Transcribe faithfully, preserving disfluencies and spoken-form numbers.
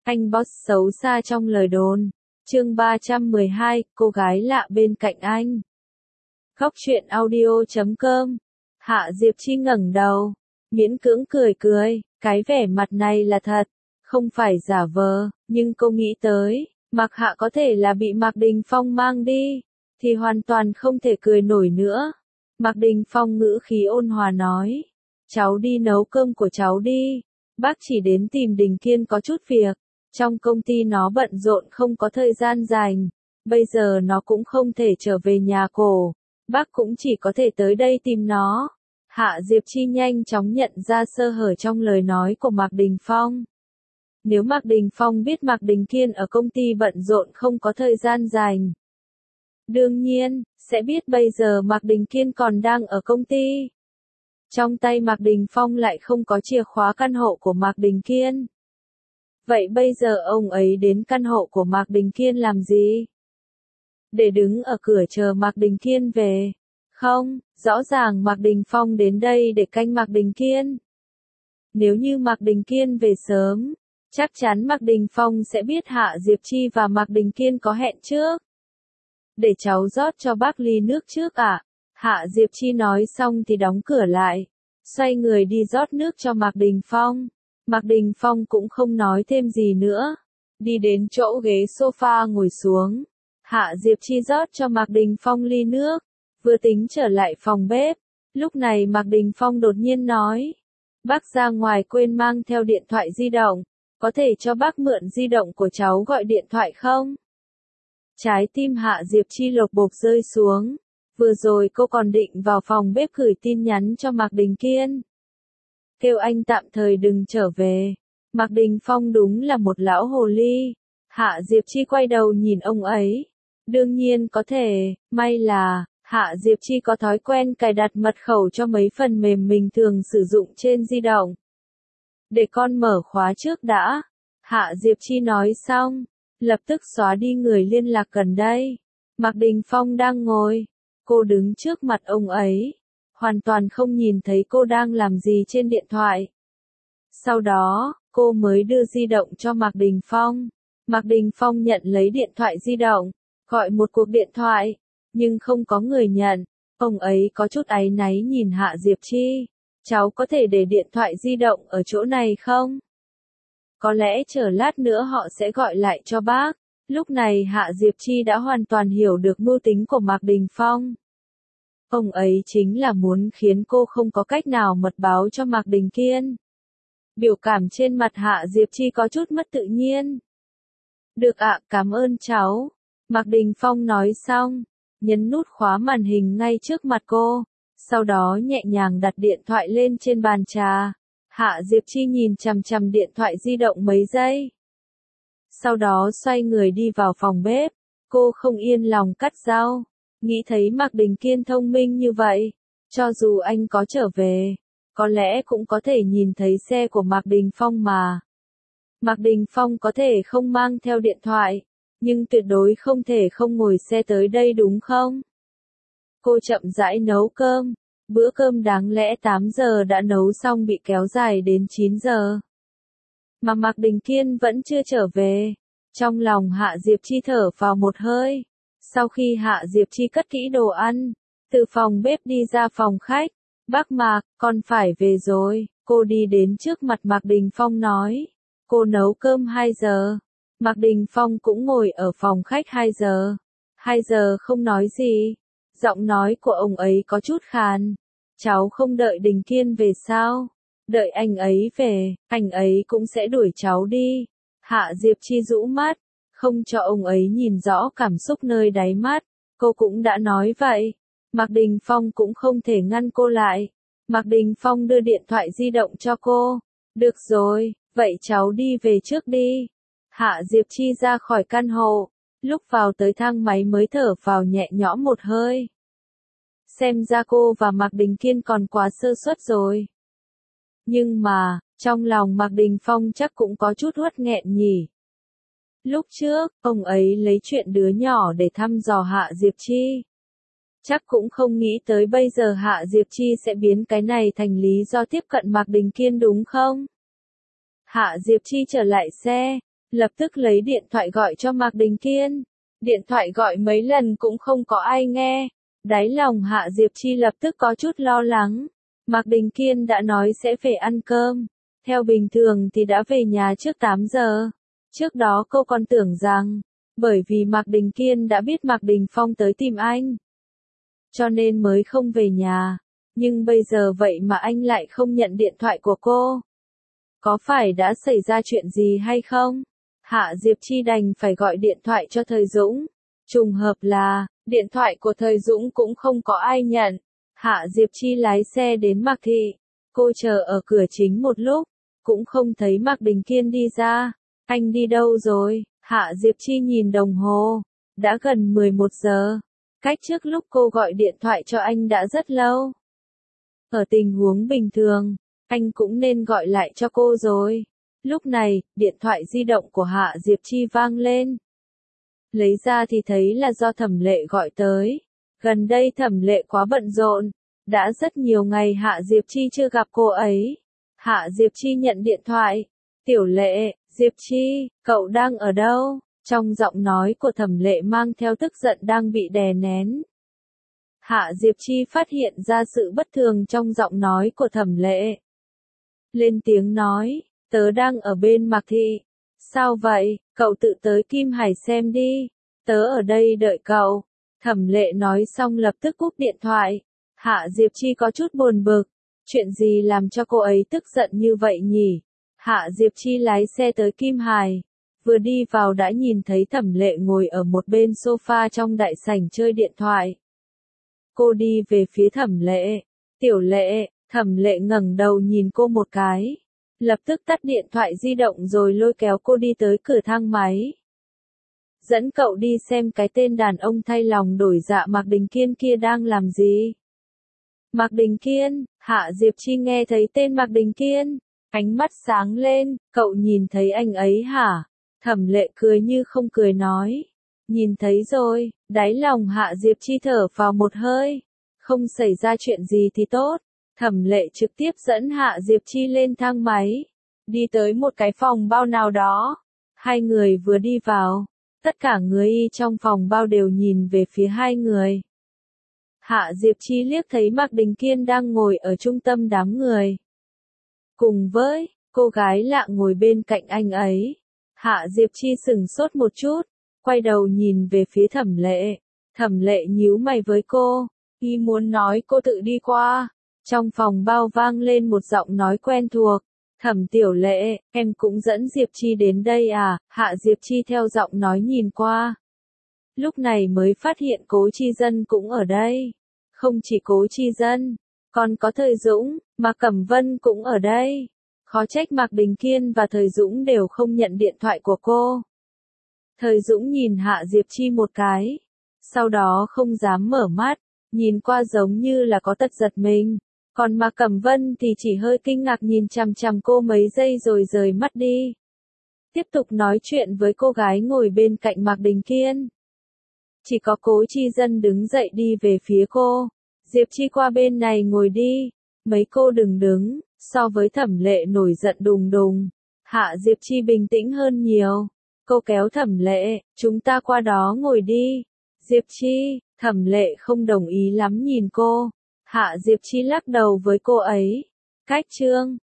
Anh boss xấu xa trong lời đồn. Chương ba trăm mười hai, cô gái lạ bên cạnh anh. Góc truyện audio chấm com. Hạ Diệp Chi ngẩng đầu, miễn cưỡng cười cười, cái vẻ mặt này là thật, không phải giả vờ, nhưng cô nghĩ tới, Mạc Hạ có thể là bị Mạc Đình Phong mang đi, thì hoàn toàn không thể cười nổi nữa. Mạc Đình Phong ngữ khí ôn hòa nói, cháu đi nấu cơm của cháu đi, bác chỉ đến tìm Đình Kiên có chút việc, trong công ty nó bận rộn không có thời gian dành, bây giờ nó cũng không thể trở về nhà cổ, bác cũng chỉ có thể tới đây tìm nó. Hạ Diệp Chi nhanh chóng nhận ra sơ hở trong lời nói của Mạc Đình Phong. Nếu Mạc Đình Phong biết Mạc Đình Kiên ở công ty bận rộn không có thời gian dành, đương nhiên, sẽ biết bây giờ Mạc Đình Kiên còn đang ở công ty. Trong tay Mạc Đình Phong lại không có chìa khóa căn hộ của Mạc Đình Kiên. Vậy bây giờ ông ấy đến căn hộ của Mạc Đình Kiên làm gì? Để đứng ở cửa chờ Mạc Đình Kiên về. Không, rõ ràng Mạc Đình Phong đến đây để canh Mạc Đình Kiên. Nếu như Mạc Đình Kiên về sớm, chắc chắn Mạc Đình Phong sẽ biết Hạ Diệp Chi và Mạc Đình Kiên có hẹn trước. Để cháu rót cho bác ly nước trước ạ. À? Hạ Diệp Chi nói xong thì đóng cửa lại, xoay người đi rót nước cho Mạc Đình Phong. Mạc Đình Phong cũng không nói thêm gì nữa, đi đến chỗ ghế sofa ngồi xuống. Hạ Diệp Chi rót cho Mạc Đình Phong ly nước, vừa tính trở lại phòng bếp. Lúc này Mạc Đình Phong đột nhiên nói, bác ra ngoài quên mang theo điện thoại di động, có thể cho bác mượn di động của cháu gọi điện thoại không? Trái tim Hạ Diệp Chi lột bột rơi xuống, vừa rồi cô còn định vào phòng bếp gửi tin nhắn cho Mạc Đình Kiên, kêu anh tạm thời đừng trở về. Mạc Đình Phong đúng là một lão hồ ly. Hạ Diệp Chi quay đầu nhìn ông ấy. Đương nhiên có thể, may là, Hạ Diệp Chi có thói quen cài đặt mật khẩu cho mấy phần mềm mình thường sử dụng trên di động. Để con mở khóa trước đã. Hạ Diệp Chi nói xong, lập tức xóa đi người liên lạc gần đây. Mạc Đình Phong đang ngồi, cô đứng trước mặt ông ấy, hoàn toàn không nhìn thấy cô đang làm gì trên điện thoại. Sau đó, cô mới đưa di động cho Mạc Đình Phong. Mạc Đình Phong nhận lấy điện thoại di động, gọi một cuộc điện thoại, nhưng không có người nhận. Ông ấy có chút áy náy nhìn Hạ Diệp Chi. Cháu có thể để điện thoại di động ở chỗ này không? Có lẽ chờ lát nữa họ sẽ gọi lại cho bác. Lúc này Hạ Diệp Chi đã hoàn toàn hiểu được mưu tính của Mạc Đình Phong. Ông ấy chính là muốn khiến cô không có cách nào mật báo cho Mạc Đình Kiên. Biểu cảm trên mặt Hạ Diệp Chi có chút mất tự nhiên. Được ạ, cảm ơn cháu. Mạc Đình Phong nói xong, nhấn nút khóa màn hình ngay trước mặt cô, sau đó nhẹ nhàng đặt điện thoại lên trên bàn trà. Hạ Diệp Chi nhìn chằm chằm điện thoại di động mấy giây. Sau đó xoay người đi vào phòng bếp, cô không yên lòng cắt rau. Nghĩ thấy Mạc Đình Kiên thông minh như vậy, cho dù anh có trở về, có lẽ cũng có thể nhìn thấy xe của Mạc Đình Phong mà. Mạc Đình Phong có thể không mang theo điện thoại, nhưng tuyệt đối không thể không ngồi xe tới đây đúng không? Cô chậm rãi nấu cơm, bữa cơm đáng lẽ tám giờ đã nấu xong bị kéo dài đến chín giờ. Mà Mạc Đình Kiên vẫn chưa trở về, trong lòng Hạ Diệp Chi thở vào một hơi. Sau khi Hạ Diệp Chi cất kỹ đồ ăn, từ phòng bếp đi ra phòng khách, bác Mạc, con phải về rồi. Cô đi đến trước mặt Mạc Đình Phong nói, cô nấu cơm hai giờ. Mạc Đình Phong cũng ngồi ở phòng khách hai giờ. hai giờ không nói gì, giọng nói của ông ấy có chút khàn. Cháu không đợi Đình Kiên về sao? Đợi anh ấy về, anh ấy cũng sẽ đuổi cháu đi. Hạ Diệp Chi rũ mắt, không cho ông ấy nhìn rõ cảm xúc nơi đáy mắt. Cô cũng đã nói vậy. Mạc Đình Phong cũng không thể ngăn cô lại. Mạc Đình Phong đưa điện thoại di động cho cô. Được rồi, vậy cháu đi về trước đi. Hạ Diệp Chi ra khỏi căn hộ, lúc vào tới thang máy mới thở vào nhẹ nhõm một hơi. Xem ra cô và Mạc Đình Kiên còn quá sơ suất rồi. Nhưng mà, trong lòng Mạc Đình Phong chắc cũng có chút uất nghẹn nhỉ. Lúc trước, ông ấy lấy chuyện đứa nhỏ để thăm dò Hạ Diệp Chi. Chắc cũng không nghĩ tới bây giờ Hạ Diệp Chi sẽ biến cái này thành lý do tiếp cận Mạc Đình Kiên đúng không? Hạ Diệp Chi trở lại xe, lập tức lấy điện thoại gọi cho Mạc Đình Kiên. Điện thoại gọi mấy lần cũng không có ai nghe. Đáy lòng Hạ Diệp Chi lập tức có chút lo lắng. Mạc Đình Kiên đã nói sẽ về ăn cơm. Theo bình thường thì đã về nhà trước tám giờ. Trước đó cô còn tưởng rằng, bởi vì Mạc Đình Kiên đã biết Mạc Đình Phong tới tìm anh, cho nên mới không về nhà. Nhưng bây giờ vậy mà anh lại không nhận điện thoại của cô. Có phải đã xảy ra chuyện gì hay không? Hạ Diệp Chi đành phải gọi điện thoại cho Thời Dũng. Trùng hợp là, điện thoại của Thời Dũng cũng không có ai nhận. Hạ Diệp Chi lái xe đến Mạc Thị. Cô chờ ở cửa chính một lúc, cũng không thấy Mạc Đình Kiên đi ra. Anh đi đâu rồi? Hạ Diệp Chi nhìn đồng hồ. Đã gần mười một giờ. Cách trước lúc cô gọi điện thoại cho anh đã rất lâu. Ở tình huống bình thường, anh cũng nên gọi lại cho cô rồi. Lúc này, điện thoại di động của Hạ Diệp Chi vang lên. Lấy ra thì thấy là do Thẩm Lệ gọi tới. Gần đây Thẩm Lệ quá bận rộn. Đã rất nhiều ngày Hạ Diệp Chi chưa gặp cô ấy. Hạ Diệp Chi nhận điện thoại. Tiểu Lệ, Diệp Chi, cậu đang ở đâu? Trong giọng nói của Thẩm Lệ mang theo tức giận đang bị đè nén. Hạ Diệp Chi phát hiện ra sự bất thường trong giọng nói của Thẩm Lệ. Lên tiếng nói, tớ đang ở bên Mạc Thị. Sao vậy, cậu tự tới Kim Hải xem đi. Tớ ở đây đợi cậu. Thẩm Lệ nói xong lập tức cúp điện thoại. Hạ Diệp Chi có chút buồn bực. Chuyện gì làm cho cô ấy tức giận như vậy nhỉ? Hạ Diệp Chi lái xe tới Kim Hải. Vừa đi vào đã nhìn thấy Thẩm Lệ ngồi ở một bên sofa trong đại sảnh chơi điện thoại. Cô đi về phía Thẩm Lệ. Tiểu Lệ, Thẩm Lệ ngẩng đầu nhìn cô một cái. Lập tức tắt điện thoại di động rồi lôi kéo cô đi tới cửa thang máy. Dẫn cậu đi xem cái tên đàn ông thay lòng đổi dạ Mạc Đình Kiên kia đang làm gì. Mạc Đình Kiên, Hạ Diệp Chi nghe thấy tên Mạc Đình Kiên. Ánh mắt sáng lên, cậu nhìn thấy anh ấy hả? Thẩm Lệ cười như không cười nói. Nhìn thấy rồi, đáy lòng Hạ Diệp Chi thở vào một hơi. Không xảy ra chuyện gì thì tốt. Thẩm Lệ trực tiếp dẫn Hạ Diệp Chi lên thang máy. Đi tới một cái phòng bao nào đó. Hai người vừa đi vào. Tất cả người y trong phòng bao đều nhìn về phía hai người. Hạ Diệp Chi liếc thấy Mạc Đình Kiên đang ngồi ở trung tâm đám người. Cùng với, cô gái lạ ngồi bên cạnh anh ấy. Hạ Diệp Chi sững sốt một chút. Quay đầu nhìn về phía Thẩm Lệ. Thẩm Lệ nhíu mày với cô. Y muốn nói cô tự đi qua. Trong phòng bao vang lên một giọng nói quen thuộc. Thẩm Tiểu Lệ, em cũng dẫn Diệp Chi đến đây à? Hạ Diệp Chi theo giọng nói nhìn qua. Lúc này mới phát hiện Cố Chi Dân cũng ở đây. Không chỉ Cố Chi Dân, còn có Thời Dũng, mà Cẩm Vân cũng ở đây. Khó trách Mạc Đình Kiên và Thời Dũng đều không nhận điện thoại của cô. Thời Dũng nhìn Hạ Diệp Chi một cái. Sau đó không dám mở mắt. Nhìn qua giống như là có tật giật mình. Còn Mạc Cẩm Vân thì chỉ hơi kinh ngạc nhìn chằm chằm cô mấy giây rồi rời mắt đi. Tiếp tục nói chuyện với cô gái ngồi bên cạnh Mạc Đình Kiên. Chỉ có Cố Chi Dân đứng dậy đi về phía cô. Diệp Chi qua bên này ngồi đi. Mấy cô đừng đứng. So với Thẩm Lệ nổi giận đùng đùng, Hạ Diệp Chi bình tĩnh hơn nhiều. Cô kéo Thẩm Lệ, chúng ta qua đó ngồi đi. Diệp Chi, Thẩm Lệ không đồng ý lắm nhìn cô. Hạ Diệp Chi lắc đầu với cô ấy. Cách chương